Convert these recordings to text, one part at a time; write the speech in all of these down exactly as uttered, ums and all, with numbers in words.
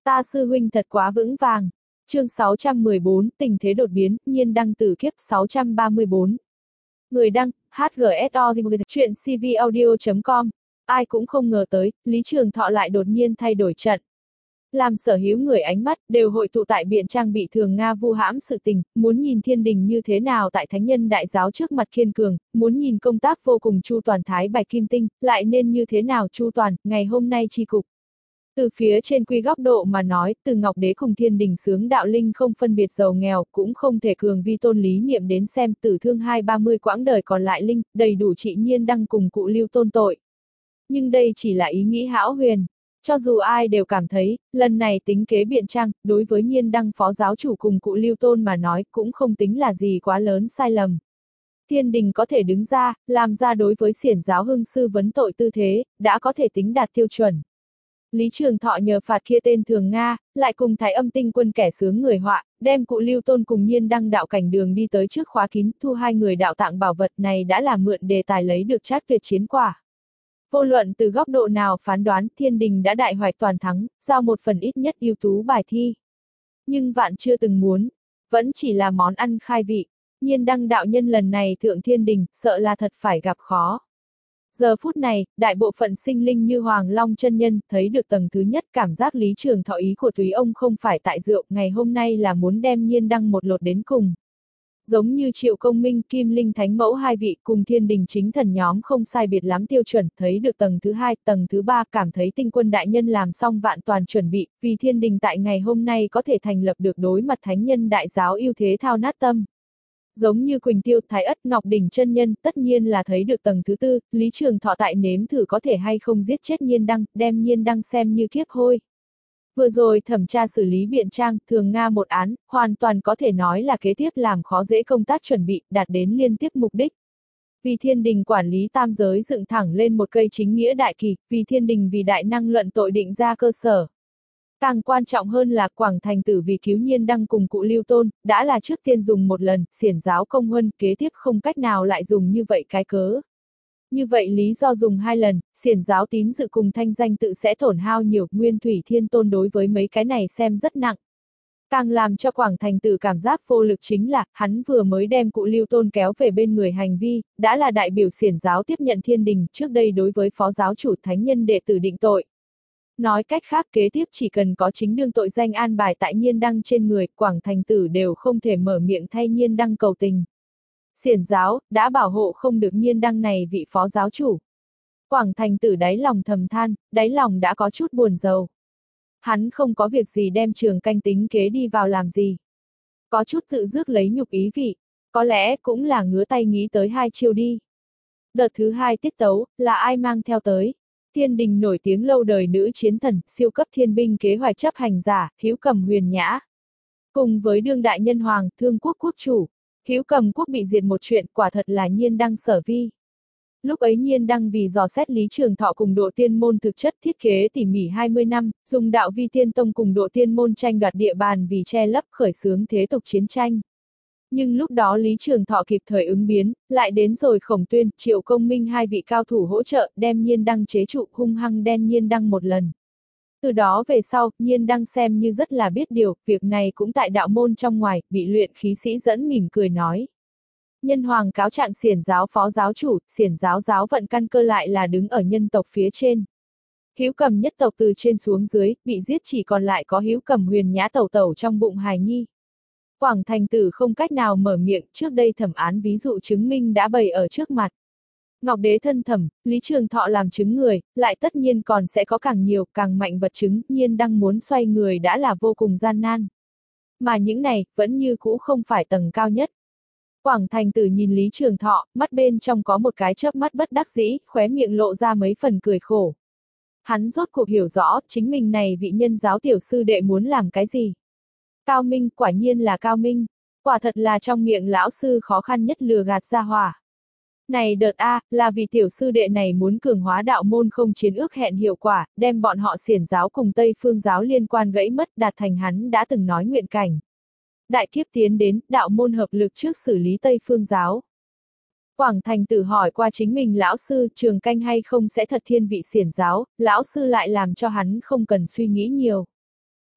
Ta sư huynh thật quá vững vàng. Chương sáu trăm mười bốn, tình thế đột biến, nhiên đăng tử kiếp sáu trăm ba mươi bốn. Người đăng, hát giê ét o, chuyện c v audio chấm com. Ai cũng không ngờ tới, Lý Trường Thọ lại đột nhiên thay đổi trận. Làm sở hữu người ánh mắt, đều hội tụ tại biện trang bị thường Nga vu hãm sự tình, muốn nhìn thiên đình như thế nào tại thánh nhân đại giáo trước mặt kiên cường, muốn nhìn công tác vô cùng chu toàn thái bạch kim tinh, lại nên như thế nào chu toàn, ngày hôm nay chi cục. Từ phía trên quy góc độ mà nói, từ Ngọc Đế cùng thiên đình sướng đạo linh không phân biệt giàu nghèo, cũng không thể cường vi tôn lý niệm đến xem tử thương hai ba mươi quãng đời còn lại linh, đầy đủ trị nhiên đăng cùng cụ lưu tôn tội. Nhưng đây chỉ là ý nghĩ hão huyền. Cho dù ai đều cảm thấy, lần này tính kế biện trang, đối với nhiên đăng phó giáo chủ cùng cụ lưu tôn mà nói cũng không tính là gì quá lớn sai lầm. Thiên đình có thể đứng ra, làm ra đối với xiển giáo hưng sư vấn tội tư thế, đã có thể tính đạt tiêu chuẩn. Lý Trường Thọ nhờ phạt kia tên thường Nga, lại cùng thái âm tinh quân kẻ sướng người họa, đem cụ lưu tôn cùng nhiên đăng đạo cảnh đường đi tới trước khóa kín, thu hai người đạo tạng bảo vật này đã là mượn đề tài lấy được trát tuyệt chiến quả. Vô luận từ góc độ nào phán đoán, thiên đình đã đại hoạch toàn thắng, giao một phần ít nhất ưu tú bài thi. Nhưng vạn chưa từng muốn, vẫn chỉ là món ăn khai vị. Nhiên đăng đạo nhân lần này thượng thiên đình, sợ là thật phải gặp khó. Giờ phút này, đại bộ phận sinh linh như Hoàng Long chân nhân, thấy được tầng thứ nhất cảm giác Lý Trường Thọ ý của Túy ông không phải tại rượu, ngày hôm nay là muốn đem nhiên đăng một lột đến cùng. Giống như Triệu Công Minh, Kim Linh Thánh Mẫu hai vị cùng thiên đình chính thần nhóm không sai biệt lắm tiêu chuẩn, thấy được tầng thứ hai, tầng thứ ba, cảm thấy tinh quân đại nhân làm xong vạn toàn chuẩn bị, vì thiên đình tại ngày hôm nay có thể thành lập được đối mặt thánh nhân đại giáo ưu thế thao nát tâm. Giống như Quỳnh Tiêu, Thái Ất, Ngọc Đỉnh chân nhân, tất nhiên là thấy được tầng thứ tư, Lý Trường Thọ tại nếm thử có thể hay không giết chết nhiên đăng, đem nhiên đăng xem như kiếp hôi. Vừa rồi thẩm tra xử lý biện trang, thường Nga một án, hoàn toàn có thể nói là kế tiếp làm khó dễ công tác chuẩn bị, đạt đến liên tiếp mục đích. Vì thiên đình quản lý tam giới dựng thẳng lên một cây chính nghĩa đại kỳ, vì thiên đình vì đại năng luận tội định ra cơ sở. Càng quan trọng hơn là Quảng Thành Tử vì cứu nhiên đăng cùng cụ lưu tôn, đã là trước tiên dùng một lần, xiển giáo công huân, kế tiếp không cách nào lại dùng như vậy cái cớ. Như vậy lý do dùng hai lần, xiển giáo tín dự cùng thanh danh tự sẽ tổn hao nhiều, Nguyên Thủy Thiên Tôn đối với mấy cái này xem rất nặng. Càng làm cho Quảng Thành Tử cảm giác vô lực chính là, hắn vừa mới đem cụ lưu tôn kéo về bên người hành vi, đã là đại biểu xiển giáo tiếp nhận thiên đình, trước đây đối với phó giáo chủ thánh nhân đệ tử định tội. Nói cách khác kế tiếp chỉ cần có chính đương tội danh an bài tại nhiên đăng trên người, Quảng Thành Tử đều không thể mở miệng thay nhiên đăng cầu tình. Xiển giáo, đã bảo hộ không được nhiên đăng này vị phó giáo chủ. Quảng Thành Tử đáy lòng thầm than, đáy lòng đã có chút buồn rầu. Hắn không có việc gì đem trường canh tính kế đi vào làm gì. Có chút tự rước lấy nhục ý vị, có lẽ cũng là ngứa tay nghĩ tới hai chiêu đi. Đợt thứ hai tiết tấu, là ai mang theo tới? Thiên đình nổi tiếng lâu đời nữ chiến thần, siêu cấp thiên binh kế hoạch chấp hành giả, Hữu Cầm Huyền Nhã. Cùng với đương đại nhân hoàng, Thương Quốc quốc chủ, Hữu Cầm quốc bị diệt một chuyện, quả thật là nhiên đăng sở vi. Lúc ấy nhiên đăng vì dò xét Lý Trường Thọ cùng Độ Tiên môn thực chất thiết kế tỉ mỉ hai mươi năm, dùng đạo vi tiên tông cùng Độ Tiên môn tranh đoạt địa bàn vì che lấp khởi xướng thế tục chiến tranh. Nhưng lúc đó Lý Trường Thọ kịp thời ứng biến, lại đến rồi Khổng Tuyên, Triệu Công Minh hai vị cao thủ hỗ trợ, đem nhiên đăng chế trụ, hung hăng đen nhiên đăng một lần. Từ đó về sau, nhiên đăng xem như rất là biết điều, việc này cũng tại đạo môn trong ngoài, bị luyện khí sĩ dẫn mỉm cười nói. Nhân hoàng cáo trạng xiển giáo phó giáo chủ, xiển giáo giáo vận căn cơ lại là đứng ở nhân tộc phía trên. Hữu Cầm nhất tộc từ trên xuống dưới, bị giết chỉ còn lại có Hữu Cầm Huyền Nhã tẩu tẩu trong bụng hài nhi. Quảng Thành Tử không cách nào mở miệng, trước đây thẩm án ví dụ chứng minh đã bày ở trước mặt. Ngọc Đế thân thẩm, Lý Trường Thọ làm chứng người, lại tất nhiên còn sẽ có càng nhiều, càng mạnh vật chứng, nhiên đăng muốn xoay người đã là vô cùng gian nan. Mà những này, vẫn như cũ không phải tầng cao nhất. Quảng Thành Tử nhìn Lý Trường Thọ, mắt bên trong có một cái chớp mắt bất đắc dĩ, khóe miệng lộ ra mấy phần cười khổ. Hắn rốt cuộc hiểu rõ, chính mình này vị nhân giáo tiểu sư đệ muốn làm cái gì. Cao minh, quả nhiên là cao minh. Quả thật là trong miệng lão sư khó khăn nhất lừa gạt ra hỏa. Này đợt A, là vì tiểu sư đệ này muốn cường hóa đạo môn không chiến ước hẹn hiệu quả, đem bọn họ xiển giáo cùng Tây Phương giáo liên quan gãy mất đạt thành hắn đã từng nói nguyện cảnh. Đại kiếp tiến đến, đạo môn hợp lực trước xử lý Tây Phương giáo. Quảng Thành Tử hỏi qua chính mình lão sư trường canh hay không sẽ thật thiên vị xiển giáo, lão sư lại làm cho hắn không cần suy nghĩ nhiều.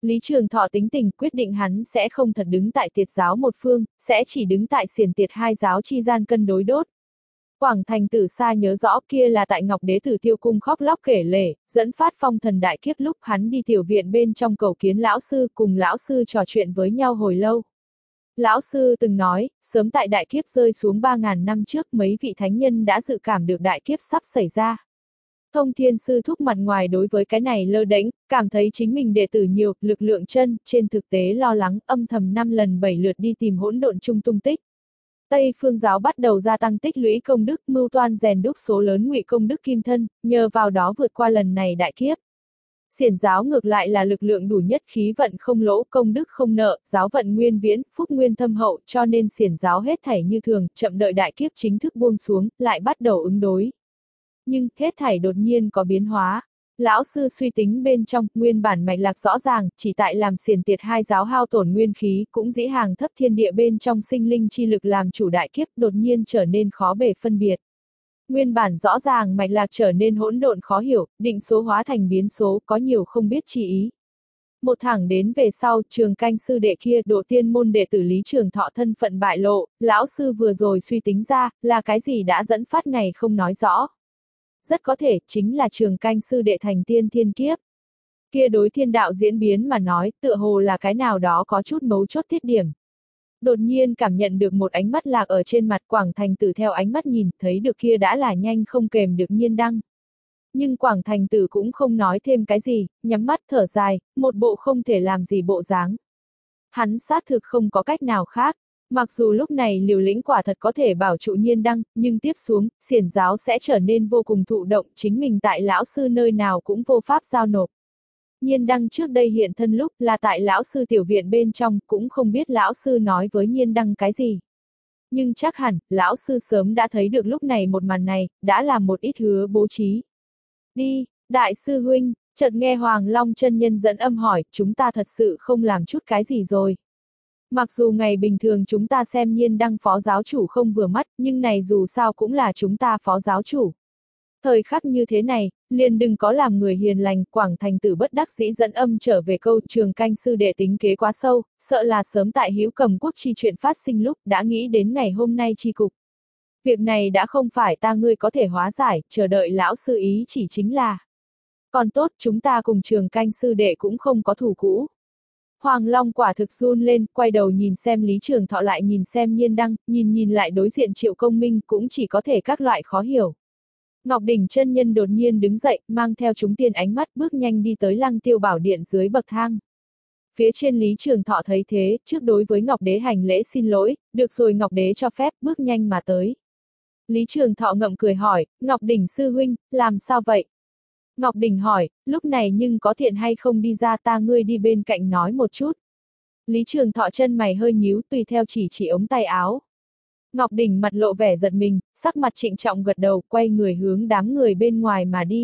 Lý Trường Thọ tính tình quyết định hắn sẽ không thật đứng tại tiệt giáo một phương, sẽ chỉ đứng tại xiển tiệt hai giáo chi gian cân đối đốt. Quảng Thành Tử Sa nhớ rõ kia là tại Ngọc Đế Tử Tiêu Cung khóc lóc kể lể, dẫn phát phong thần đại kiếp lúc hắn đi tiểu viện bên trong cầu kiến lão sư, cùng lão sư trò chuyện với nhau hồi lâu. Lão sư từng nói, sớm tại đại kiếp rơi xuống ba ngàn năm trước mấy vị thánh nhân đã dự cảm được đại kiếp sắp xảy ra. Thông Thiên Sư Thúc mặt ngoài đối với cái này lơ đễnh, cảm thấy chính mình đệ tử nhiều, lực lượng chân, trên thực tế lo lắng, âm thầm năm lần bảy lượt đi tìm hỗn độn chung tung tích. Tây Phương giáo bắt đầu gia tăng tích lũy công đức, mưu toan rèn đúc số lớn ngụy công đức kim thân, nhờ vào đó vượt qua lần này đại kiếp. Xiển giáo ngược lại là lực lượng đủ nhất, khí vận không lỗ, công đức không nợ, giáo vận nguyên viễn, phúc nguyên thâm hậu, cho nên xiển giáo hết thảy như thường, chậm đợi đại kiếp chính thức buông xuống, lại bắt đầu ứng đối. Nhưng, hết thảy đột nhiên có biến hóa. Lão sư suy tính bên trong, nguyên bản mạch lạc rõ ràng, chỉ tại làm xiển tiệt hai giáo hao tổn nguyên khí, cũng dĩ hàng thấp thiên địa bên trong sinh linh chi lực làm chủ đại kiếp, đột nhiên trở nên khó bề phân biệt. Nguyên bản rõ ràng mạch lạc trở nên hỗn độn khó hiểu, định số hóa thành biến số, có nhiều không biết chi ý. Một thẳng đến về sau, Trường Canh sư đệ kia, độ tiên môn đệ tử Lý Trường Thọ thân phận bại lộ, lão sư vừa rồi suy tính ra, là cái gì đã dẫn phát ngày không nói rõ. Rất có thể, chính là Trường Canh sư đệ thành tiên thiên kiếp. Kia đối thiên đạo diễn biến mà nói, tựa hồ là cái nào đó có chút mấu chốt tiết điểm. Đột nhiên cảm nhận được một ánh mắt lạc ở trên mặt Quảng Thành Tử, theo ánh mắt nhìn, thấy được kia đã là nhanh không kềm được Nhiên Đăng. Nhưng Quảng Thành Tử cũng không nói thêm cái gì, nhắm mắt thở dài, một bộ không thể làm gì bộ dáng. Hắn xác thực không có cách nào khác. Mặc dù lúc này liều lĩnh quả thật có thể bảo trụ Nhiên Đăng, nhưng tiếp xuống, xiển giáo sẽ trở nên vô cùng thụ động, chính mình tại lão sư nơi nào cũng vô pháp giao nộp. Nhiên Đăng trước đây hiện thân lúc là tại lão sư tiểu viện bên trong, cũng không biết lão sư nói với Nhiên Đăng cái gì. Nhưng chắc hẳn, lão sư sớm đã thấy được lúc này một màn này, đã làm một ít hứa bố trí. Đi, đại sư huynh, chợt nghe Hoàng Long chân nhân dẫn âm hỏi, chúng ta thật sự không làm chút cái gì rồi. Mặc dù ngày bình thường chúng ta xem Nhiên Đăng phó giáo chủ không vừa mắt, nhưng này dù sao cũng là chúng ta phó giáo chủ. Thời khắc như thế này, liền đừng có làm người hiền lành. Quảng Thành Tử bất đắc dĩ dẫn âm trở về câu, Trường Canh sư đệ tính kế quá sâu, sợ là sớm tại Hữu Cầm Quốc chi chuyện phát sinh lúc đã nghĩ đến ngày hôm nay chi cục. Việc này đã không phải ta ngươi có thể hóa giải, chờ đợi lão sư ý chỉ chính là. Còn tốt, chúng ta cùng Trường Canh sư đệ cũng không có thù cũ. Hoàng Long quả thực run lên, quay đầu nhìn xem Lý Trường Thọ, lại nhìn xem Nhiên Đăng, nhìn nhìn lại đối diện Triệu Công Minh, cũng chỉ có thể các loại khó hiểu. Ngọc Đỉnh chân nhân đột nhiên đứng dậy, mang theo chúng tiên ánh mắt bước nhanh đi tới Lăng Tiêu Bảo Điện dưới bậc thang. Phía trên Lý Trường Thọ thấy thế, trước đối với Ngọc Đế hành lễ xin lỗi, được rồi Ngọc Đế cho phép, bước nhanh mà tới. Lý Trường Thọ ngậm cười hỏi, Ngọc Đỉnh sư huynh, làm sao vậy? Ngọc Đỉnh hỏi, lúc này nhưng có tiện hay không đi ra, ta ngươi đi bên cạnh nói một chút. Lý Trường Thọ chân mày hơi nhíu, tùy theo chỉ chỉ ống tay áo. Ngọc Đỉnh mặt lộ vẻ giật mình, sắc mặt trịnh trọng gật đầu, quay người hướng đám người bên ngoài mà đi.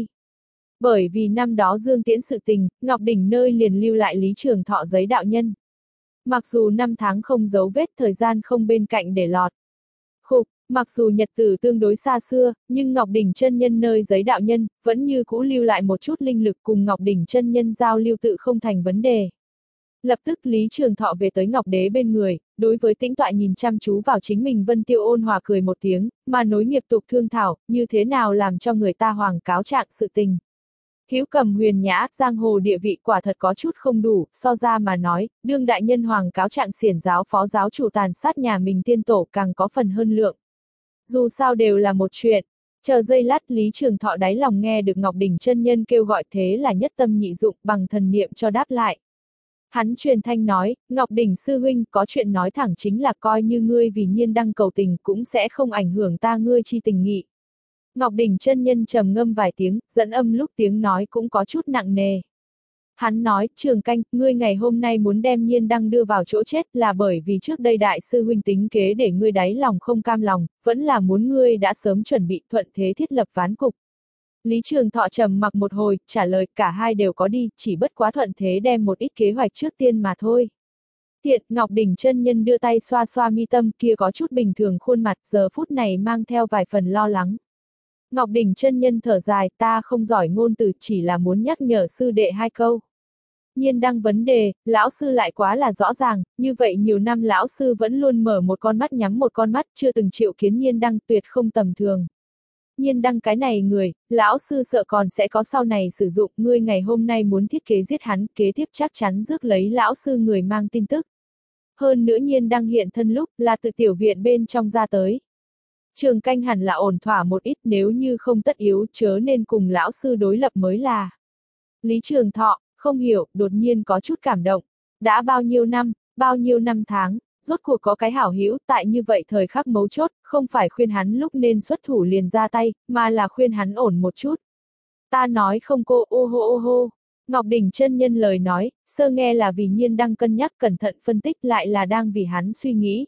Bởi vì năm đó Dương Tiễn sự tình, Ngọc Đỉnh nơi liền lưu lại Lý Trường Thọ giấy đạo nhân. Mặc dù năm tháng không dấu vết, thời gian không bên cạnh để lọt. Khục, mặc dù nhật tử tương đối xa xưa, nhưng Ngọc Đỉnh chân nhân nơi giấy đạo nhân, vẫn như cũ lưu lại một chút linh lực, cùng Ngọc Đỉnh chân nhân giao lưu tự không thành vấn đề. Lập tức Lý Trường Thọ về tới Ngọc Đế bên người, đối với tĩnh tọa nhìn chăm chú vào chính mình Vân Tiêu ôn hòa cười một tiếng, mà nối nghiệp tục thương thảo, như thế nào làm cho người ta hoàng cáo trạng sự tình. Hữu Cầm huyền nhã, giang hồ địa vị quả thật có chút không đủ, so ra mà nói, đương đại nhân hoàng cáo trạng xiển giáo phó giáo chủ tàn sát nhà mình tiên tổ càng có phần hơn lượng. Dù sao đều là một chuyện. Chờ giây lát, Lý Trường Thọ đáy lòng nghe được Ngọc Đỉnh chân nhân kêu gọi, thế là nhất tâm nhị dụng, bằng thần niệm cho đáp lại. Hắn truyền thanh nói, Ngọc Đỉnh sư huynh, có chuyện nói thẳng chính là coi như ngươi vì Nhiên Đăng cầu tình cũng sẽ không ảnh hưởng ta ngươi chi tình nghị. Ngọc Đỉnh chân nhân trầm ngâm vài tiếng, dẫn âm lúc tiếng nói cũng có chút nặng nề. Hắn nói, Trường Canh, ngươi ngày hôm nay muốn đem Nhiên Đăng đưa vào chỗ chết là bởi vì trước đây đại sư huynh tính kế để ngươi đáy lòng không cam lòng, vẫn là muốn ngươi đã sớm chuẩn bị thuận thế thiết lập ván cục. Lý Trường Thọ trầm mặc một hồi, trả lời cả hai đều có đi, chỉ bất quá thuận thế đem một ít kế hoạch trước tiên mà thôi. Tiện, Ngọc Đỉnh chân nhân đưa tay xoa xoa mi tâm, kia có chút bình thường khuôn mặt giờ phút này mang theo vài phần lo lắng. Ngọc Đỉnh chân nhân thở dài, ta không giỏi ngôn từ, chỉ là muốn nhắc nhở sư đệ hai câu. Nhiên đăng vấn đề, lão sư lại quá là rõ ràng, như vậy nhiều năm lão sư vẫn luôn mở một con mắt nhắm một con mắt, chưa từng chịu kiến nhiên đăng, tuyệt không tầm thường. Nhiên đăng cái này người, lão sư sợ còn sẽ có sau này sử dụng, ngươi ngày hôm nay muốn thiết kế giết hắn, kế tiếp chắc chắn rước lấy lão sư người mang tin tức. Hơn nữa nhiên đăng hiện thân lúc, là từ tiểu viện bên trong ra tới. Trường canh hẳn là ổn thỏa một ít, nếu như không tất yếu chớ nên cùng lão sư đối lập mới là. Lý Trường Thọ, không hiểu, đột nhiên có chút cảm động. Đã bao nhiêu năm, bao nhiêu năm tháng, rốt cuộc có cái hảo hữu, tại như vậy thời khắc mấu chốt, không phải khuyên hắn lúc nên xuất thủ liền ra tay, mà là khuyên hắn ổn một chút. Ta nói không cô, ô hô ô hô. Ngọc Đỉnh chân nhân lời nói, sơ nghe là vì nhiên đang cân nhắc cẩn thận phân tích, lại là đang vì hắn suy nghĩ.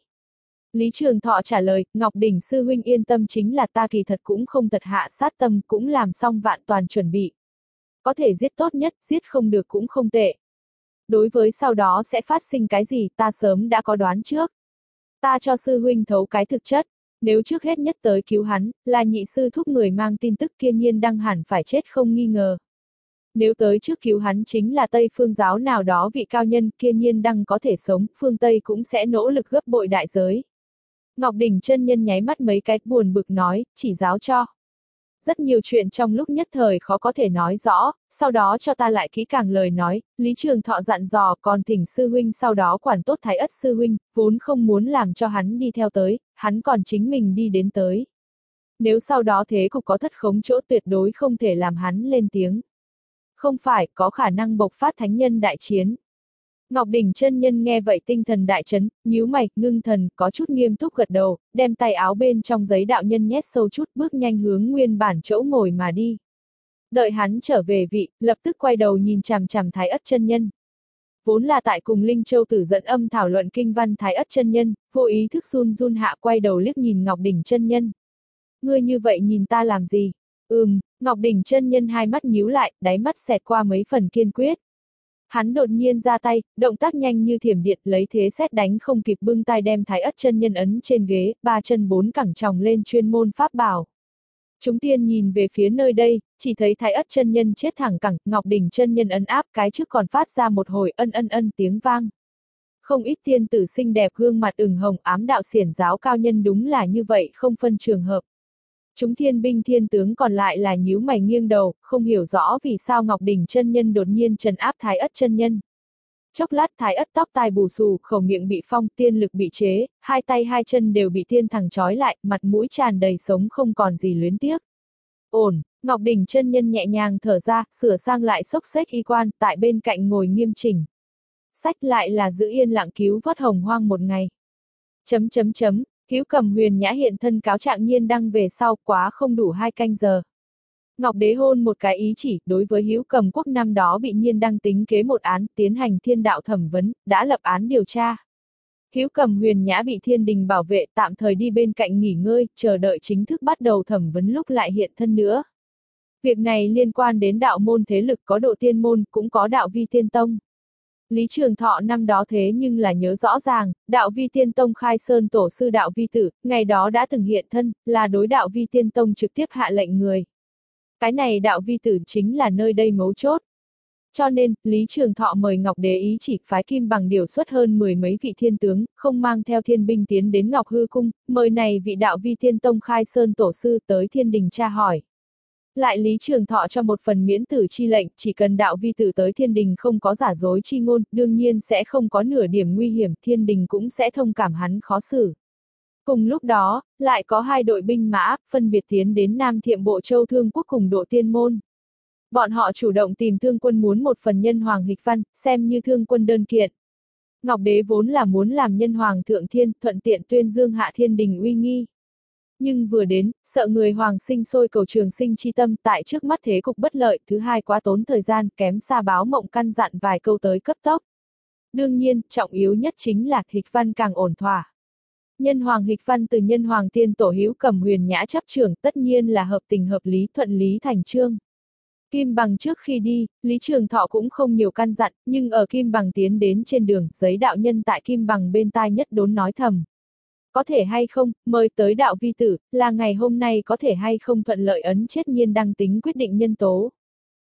Lý Trường Thọ trả lời, Ngọc Đỉnh sư huynh yên tâm, chính là ta kỳ thật cũng không tật hạ sát tâm, cũng làm xong vạn toàn chuẩn bị. Có thể giết tốt nhất, giết không được cũng không tệ. Đối với sau đó sẽ phát sinh cái gì, ta sớm đã có đoán trước. Ta cho sư huynh thấu cái thực chất, nếu trước hết nhất tới cứu hắn, là nhị sư thúc người mang tin tức kia nhiên đăng hẳn phải chết không nghi ngờ. Nếu tới trước cứu hắn chính là Tây Phương giáo nào đó vị cao nhân, kia nhiên đăng có thể sống, phương Tây cũng sẽ nỗ lực gấp bội đại giới. Ngọc Đỉnh chân nhân nháy mắt mấy cái, buồn bực nói, chỉ giáo cho. Rất nhiều chuyện trong lúc nhất thời khó có thể nói rõ, sau đó cho ta lại kỹ càng lời nói, Lý Trường Thọ dặn dò, còn thỉnh sư huynh sau đó quản tốt Thái Ất sư huynh, vốn không muốn làm cho hắn đi theo tới, hắn còn chính mình đi đến tới. Nếu sau đó thế cục có thất khống chỗ, tuyệt đối không thể làm hắn lên tiếng. Không phải, có khả năng bộc phát thánh nhân đại chiến. Ngọc Đỉnh chân nhân nghe vậy tinh thần đại chấn, nhíu mày, ngưng thần, có chút nghiêm túc gật đầu, đem tay áo bên trong giấy đạo nhân nhét sâu chút, bước nhanh hướng nguyên bản chỗ ngồi mà đi. Đợi hắn trở về vị, lập tức quay đầu nhìn chằm chằm Thái Ất chân nhân. Vốn là tại cùng Linh Châu Tử dẫn âm thảo luận kinh văn Thái Ất chân nhân, vô ý thức run run hạ, quay đầu liếc nhìn Ngọc Đỉnh chân nhân. Ngươi như vậy nhìn ta làm gì? Ừm, Ngọc Đỉnh chân nhân hai mắt nhíu lại, đáy mắt xẹt qua mấy phần kiên quyết. Hắn đột nhiên ra tay, động tác nhanh như thiểm điện, lấy thế xét đánh không kịp bưng tay đem Thái Ất chân nhân ấn trên ghế, ba chân bốn cẳng tròng lên chuyên môn pháp bảo. Chúng tiên nhìn về phía nơi đây, chỉ thấy Thái Ất chân nhân chết thẳng cẳng, Ngọc Đỉnh chân nhân ấn áp cái trước còn phát ra một hồi ân ân ân tiếng vang. Không ít tiên tử xinh đẹp gương mặt ửng hồng, ám đạo xiển giáo cao nhân đúng là như vậy, không phân trường hợp. Chúng thiên binh thiên tướng còn lại là nhíu mày nghiêng đầu, không hiểu rõ vì sao Ngọc Đỉnh chân nhân đột nhiên trấn áp Thái Ất chân nhân. Chốc lát Thái Ất tóc tai bù xù, khẩu miệng bị phong, tiên lực bị chế, hai tay hai chân đều bị tiên thẳng trói lại, mặt mũi tràn đầy sống không còn gì luyến tiếc. Ổn, Ngọc Đỉnh chân nhân nhẹ nhàng thở ra, sửa sang lại xốc xếch y quan, tại bên cạnh ngồi nghiêm chỉnh. Sách lại là giữ yên lặng cứu vớt hồng hoang một ngày. Chấm chấm chấm. Hữu Cầm Huyền Nhã hiện thân cáo trạng nhiên đăng về sau, quá không đủ hai canh giờ. Ngọc Đế hôn một cái ý chỉ, đối với Hữu Cầm quốc năm đó bị nhiên đăng tính kế một án, tiến hành thiên đạo thẩm vấn, đã lập án điều tra. Hữu Cầm Huyền Nhã bị thiên đình bảo vệ, tạm thời đi bên cạnh nghỉ ngơi, chờ đợi chính thức bắt đầu thẩm vấn lúc lại hiện thân nữa. Việc này liên quan đến đạo môn thế lực, có độ tiên môn, cũng có đạo vi tiên tông. Lý Trường Thọ năm đó thế nhưng là nhớ rõ ràng, đạo vi tiên tông khai sơn tổ sư đạo vi tử, ngày đó đã từng hiện thân, là đối đạo vi tiên tông trực tiếp hạ lệnh người. Cái này đạo vi tử chính là nơi đây mấu chốt. Cho nên, Lý Trường Thọ mời Ngọc Đế ý chỉ phái kim bằng điều xuất hơn mười mấy vị thiên tướng, không mang theo thiên binh tiến đến Ngọc Hư Cung, mời này vị đạo vi tiên tông khai sơn tổ sư tới thiên đình tra hỏi. Lại Lý Trường Thọ cho một phần miễn tử chi lệnh, chỉ cần đạo vi tử tới thiên đình không có giả dối chi ngôn, đương nhiên sẽ không có nửa điểm nguy hiểm, thiên đình cũng sẽ thông cảm hắn khó xử. Cùng lúc đó, lại có hai đội binh mã, phân biệt tiến đến Nam Thiệm Bộ Châu Thương Quốc cùng độ tiên môn. Bọn họ chủ động tìm Thương Quân muốn một phần nhân hoàng hịch văn, xem như Thương Quân đơn kiện. Ngọc Đế vốn là muốn làm nhân hoàng thượng thiên, thuận tiện tuyên dương hạ thiên đình uy nghi. Nhưng vừa đến, sợ người hoàng sinh sôi cầu trường sinh chi tâm, tại trước mắt thế cục bất lợi, thứ hai quá tốn thời gian, kém xa báo mộng căn dặn vài câu tới cấp tốc. Đương nhiên, trọng yếu nhất chính là hịch văn càng ổn thỏa. Nhân hoàng hịch văn từ nhân hoàng tiên tổ Hữu Cầm Huyền Nhã chấp trưởng, tất nhiên là hợp tình hợp lý, thuận lý thành chương. Kim Bằng trước khi đi, Lý Trường Thọ cũng không nhiều căn dặn, nhưng ở Kim Bằng tiến đến trên đường, giấy đạo nhân tại Kim Bằng bên tai nhất đốn nói thầm. Có thể hay không, mời tới đạo vi tử, là ngày hôm nay có thể hay không thuận lợi ấn chết nhiên đăng tính quyết định nhân tố.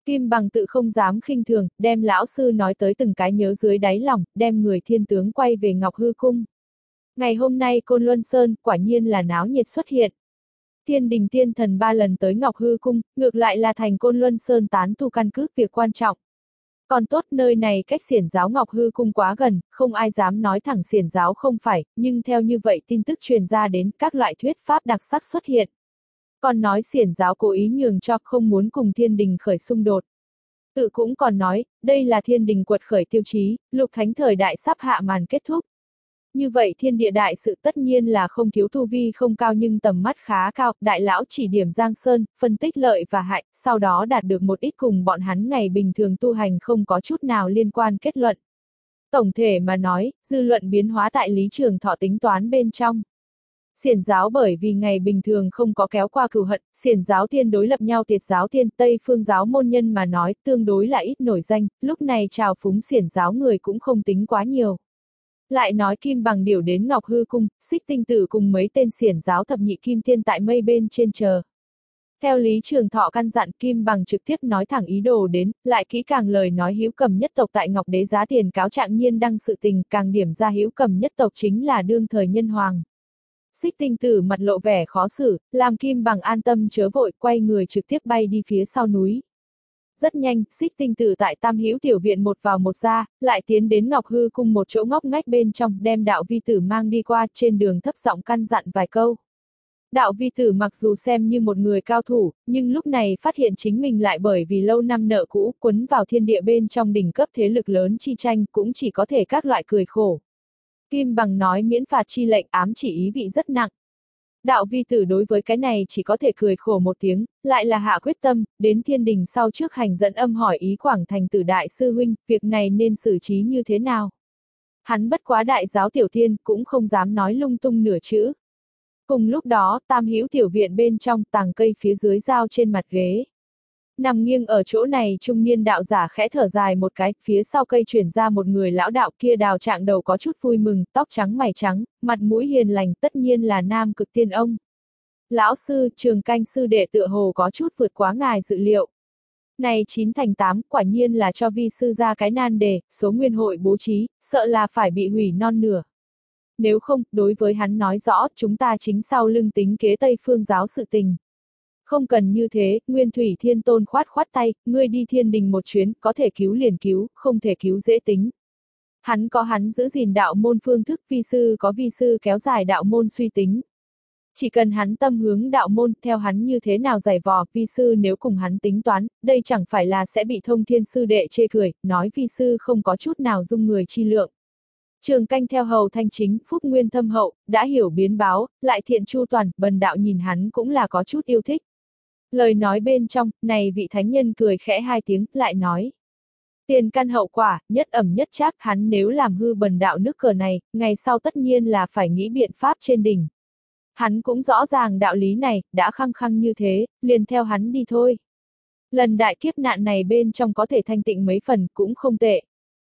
Kim Bằng tự không dám khinh thường, đem lão sư nói tới từng cái nhớ dưới đáy lòng, đem người thiên tướng quay về Ngọc Hư Cung. Ngày hôm nay Côn Luân Sơn, quả nhiên là náo nhiệt xuất hiện. Thiên đình tiên thần ba lần tới Ngọc Hư Cung, ngược lại là thành Côn Luân Sơn tán tu căn cứ việc quan trọng. Còn tốt nơi này cách xiển giáo Ngọc Hư Cung quá gần, không ai dám nói thẳng xiển giáo không phải, nhưng theo như vậy tin tức truyền ra đến các loại thuyết pháp đặc sắc xuất hiện. Còn nói xiển giáo cố ý nhường cho không muốn cùng thiên đình khởi xung đột. Tự cũng còn nói, đây là thiên đình quật khởi tiêu chí, lục thánh thời đại sắp hạ màn kết thúc. Như vậy thiên địa đại sự tất nhiên là không thiếu tu vi không cao nhưng tầm mắt khá cao, đại lão chỉ điểm Giang Sơn, phân tích lợi và hại, sau đó đạt được một ít cùng bọn hắn ngày bình thường tu hành không có chút nào liên quan kết luận. Tổng thể mà nói, dư luận biến hóa tại Lý Trường Thọ tính toán bên trong. Xiển giáo bởi vì ngày bình thường không có kéo qua cừu hận, xiển giáo thiên đối lập nhau tiệt giáo thiên Tây phương giáo môn nhân mà nói tương đối là ít nổi danh, lúc này trào phúng xiển giáo người cũng không tính quá nhiều. Lại nói Kim Bằng điều đến Ngọc Hư Cung, Xích Tinh Tử cùng mấy tên xiển giáo thập nhị kim tiên tại mây bên trên chờ. Theo Lý Trường Thọ căn dặn Kim Bằng trực tiếp nói thẳng ý đồ đến, lại kỹ càng lời nói hữu cầm nhất tộc tại Ngọc Đế giá tiền cáo trạng nhiên đăng sự tình càng điểm ra hữu cầm nhất tộc chính là đương thời nhân hoàng. Xích Tinh Tử mặt lộ vẻ khó xử, làm Kim Bằng an tâm chớ vội quay người trực tiếp bay đi phía sau núi. Rất nhanh, Xích Tinh Tử tại Tam Hữu tiểu viện một vào một ra, lại tiến đến Ngọc Hư Cung một chỗ ngóc ngách bên trong, đem Đạo Vi Tử mang đi qua, trên đường thấp giọng căn dặn vài câu. Đạo Vi Tử mặc dù xem như một người cao thủ, nhưng lúc này phát hiện chính mình lại bởi vì lâu năm nợ cũ, quấn vào thiên địa bên trong đỉnh cấp thế lực lớn chi tranh, cũng chỉ có thể các loại cười khổ. Kim Bằng nói miễn phạt chi lệnh ám chỉ ý vị rất nặng. Đạo Vi Tử đối với cái này chỉ có thể cười khổ một tiếng, lại là hạ quyết tâm, đến thiên đình sau trước hành dẫn âm hỏi ý Quảng Thành Tử đại sư huynh, việc này nên xử trí như thế nào. Hắn bất quá đại giáo tiểu thiên, cũng không dám nói lung tung nửa chữ. Cùng lúc đó, Tam Hữu tiểu viện bên trong tàng cây phía dưới giao trên mặt ghế. Nằm nghiêng ở chỗ này trung niên đạo giả khẽ thở dài một cái, phía sau cây chuyển ra một người lão đạo kia đào trạng đầu có chút vui mừng, tóc trắng mày trắng, mặt mũi hiền lành tất nhiên là nam cực tiên ông. Lão sư, Trường Canh sư đệ tựa hồ có chút vượt quá ngài dự liệu. Này chín thành tám, quả nhiên là cho vi sư ra cái nan đề, số nguyên hội bố trí, sợ là phải bị hủy non nửa. Nếu không, đối với hắn nói rõ, chúng ta chính sau lưng tính kế Tây Phương giáo sự tình. Không cần như thế, Nguyên Thủy Thiên Tôn khoát khoát tay, ngươi đi thiên đình một chuyến, có thể cứu liền cứu, không thể cứu dễ tính. Hắn có hắn giữ gìn đạo môn phương thức, vi sư có vi sư kéo dài đạo môn suy tính. Chỉ cần hắn tâm hướng đạo môn, theo hắn như thế nào giày vò, vi sư nếu cùng hắn tính toán, đây chẳng phải là sẽ bị Thông Thiên sư đệ chê cười, nói vi sư không có chút nào dung người chi lượng. Trường Canh theo hầu thanh chính, phúc nguyên thâm hậu, đã hiểu biến báo, lại thiện chu toàn, bần đạo nhìn hắn cũng là có chút yêu thích. Lời nói bên trong, này vị thánh nhân cười khẽ hai tiếng, lại nói. Tiền căn hậu quả, nhất ẩm nhất trác, hắn nếu làm hư bần đạo nước cờ này, ngày sau tất nhiên là phải nghĩ biện pháp trên đỉnh. Hắn cũng rõ ràng đạo lý này, đã khăng khăng như thế, liền theo hắn đi thôi. Lần đại kiếp nạn này bên trong có thể thanh tịnh mấy phần, cũng không tệ.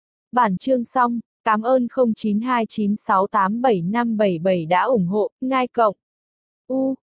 Bản chương xong, cảm ơn không chín hai chín sáu tám bảy năm bảy bảy đã ủng hộ, ngai cộng. U